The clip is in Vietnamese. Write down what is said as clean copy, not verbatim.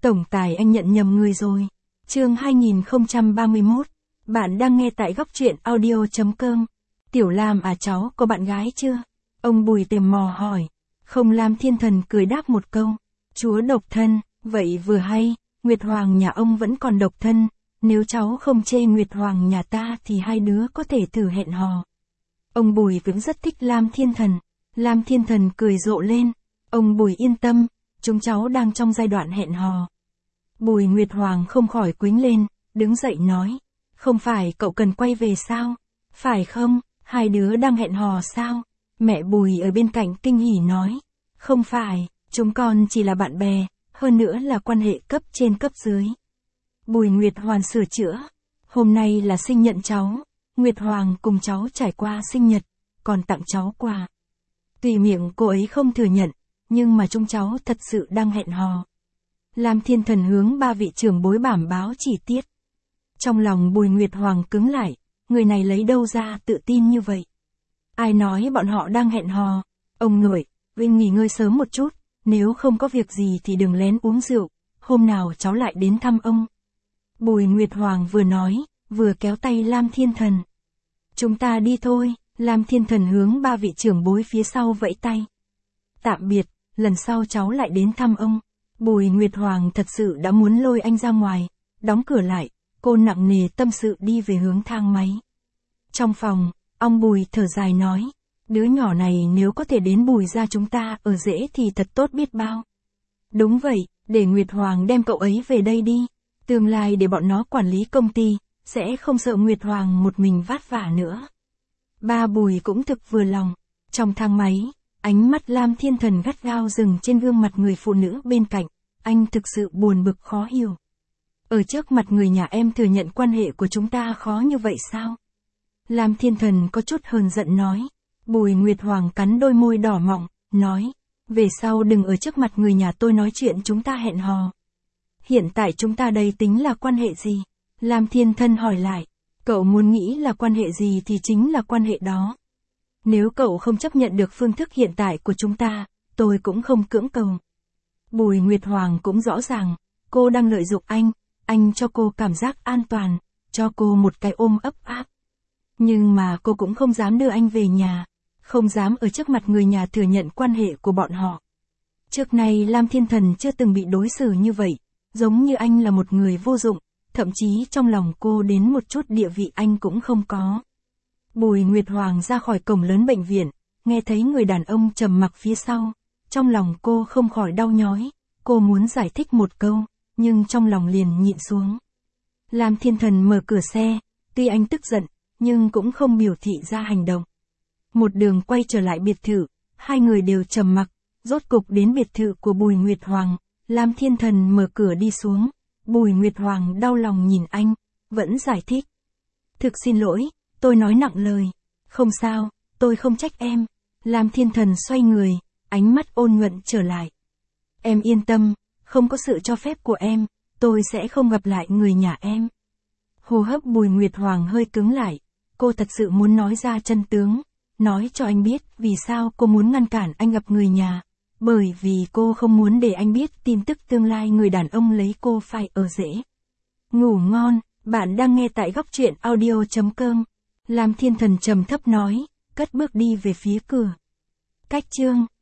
Tổng tài anh nhận nhầm người rồi. Chương 2031. Bạn đang nghe tại góc truyện audio.com. Tiểu Lam à, cháu có bạn gái chưa? Ông Bùi tò mò hỏi. Không, Lam Thiên Thần cười đáp một câu. Chúa độc thân, vậy vừa hay, Nguyệt Hoàng nhà ông vẫn còn độc thân. Nếu cháu không chê Nguyệt Hoàng nhà ta thì hai đứa có thể thử hẹn hò. Ông Bùi cũng rất thích Lam Thiên Thần. Lam Thiên Thần cười rộ lên. Ông Bùi yên tâm, chúng cháu đang trong giai đoạn hẹn hò. Bùi Nguyệt Hoàng không khỏi quĩnh lên, đứng dậy nói. Không phải cậu cần quay về sao? Phải không, hai đứa đang hẹn hò sao? Mẹ Bùi ở bên cạnh kinh hỉ nói. Không phải, chúng con chỉ là bạn bè, hơn nữa là quan hệ cấp trên cấp dưới. Bùi Nguyệt Hoàng sửa chữa. Hôm nay là sinh nhật cháu, Nguyệt Hoàng cùng cháu trải qua sinh nhật, còn tặng cháu quà. Tuy miệng cô ấy không thừa nhận, nhưng mà chúng cháu thật sự đang hẹn hò. Lam Thiên Thần hướng ba vị trưởng bối bảm báo chi tiết. Trong lòng Bùi Nguyệt Hoàng cứng lại, người này lấy đâu ra tự tin như vậy? Ai nói bọn họ đang hẹn hò? Ông nội, Vinh nghỉ ngơi sớm một chút, nếu không có việc gì thì đừng lén uống rượu, hôm nào cháu lại đến thăm ông. Bùi Nguyệt Hoàng vừa nói, vừa kéo tay Lam Thiên Thần. Chúng ta đi thôi, Lam Thiên Thần hướng ba vị trưởng bối phía sau vẫy tay. Tạm biệt, lần sau cháu lại đến thăm ông. Bùi Nguyệt Hoàng thật sự đã muốn lôi anh ra ngoài, đóng cửa lại, cô nặng nề tâm sự đi về hướng thang máy. Trong phòng, ông Bùi thở dài nói, đứa nhỏ này nếu có thể đến Bùi gia chúng ta ở rễ thì thật tốt biết bao. Đúng vậy, để Nguyệt Hoàng đem cậu ấy về đây đi, tương lai để bọn nó quản lý công ty, sẽ không sợ Nguyệt Hoàng một mình vất vả nữa. Ba Bùi cũng thực vừa lòng. Trong thang máy, ánh mắt Lam Thiên Thần gắt gao dừng trên gương mặt người phụ nữ bên cạnh, anh thực sự buồn bực khó hiểu. Ở trước mặt người nhà em thừa nhận quan hệ của chúng ta khó như vậy sao? Lam Thiên Thần có chút hờn giận nói. Bùi Nguyệt Hoàng cắn đôi môi đỏ mọng, nói, về sau đừng ở trước mặt người nhà tôi nói chuyện chúng ta hẹn hò. Hiện tại chúng ta đây tính là quan hệ gì? Lam Thiên Thần hỏi lại, cậu muốn nghĩ là quan hệ gì thì chính là quan hệ đó. Nếu cậu không chấp nhận được phương thức hiện tại của chúng ta, tôi cũng không cưỡng cầu. Bùi Nguyệt Hoàng cũng rõ ràng, cô đang lợi dụng anh cho cô cảm giác an toàn, cho cô một cái ôm ấp áp. Nhưng mà cô cũng không dám đưa anh về nhà, không dám ở trước mặt người nhà thừa nhận quan hệ của bọn họ. Trước nay Lam Thiên Thần chưa từng bị đối xử như vậy, giống như anh là một người vô dụng, thậm chí trong lòng cô đến một chút địa vị anh cũng không có. Bùi Nguyệt Hoàng ra khỏi cổng lớn bệnh viện, nghe thấy người đàn ông trầm mặc phía sau, trong lòng cô không khỏi đau nhói, cô muốn giải thích một câu, nhưng trong lòng liền nhịn xuống. Lam Thiên Thần mở cửa xe, tuy anh tức giận, nhưng cũng không biểu thị ra hành động. Một đường quay trở lại biệt thự, hai người đều trầm mặc, rốt cục đến biệt thự của Bùi Nguyệt Hoàng, Lam Thiên Thần mở cửa đi xuống, Bùi Nguyệt Hoàng đau lòng nhìn anh, vẫn giải thích. Thực xin lỗi, tôi nói nặng lời. Không sao, tôi không trách em. Lam Thiên Thần xoay người, ánh mắt ôn nhuận trở lại. Em yên tâm, không có sự cho phép của em, tôi sẽ không gặp lại người nhà em. Hô hấp Bùi Nguyệt Hoàng hơi cứng lại, cô thật sự muốn nói ra chân tướng, nói cho anh biết vì sao cô muốn ngăn cản anh gặp người nhà, bởi vì cô không muốn để anh biết tin tức tương lai người đàn ông lấy cô phải ở rễ. Ngủ ngon, bạn đang nghe tại góc truyện audio.com. Lam Thiên Thần trầm thấp nói, cất bước đi về phía cửa. Cách chương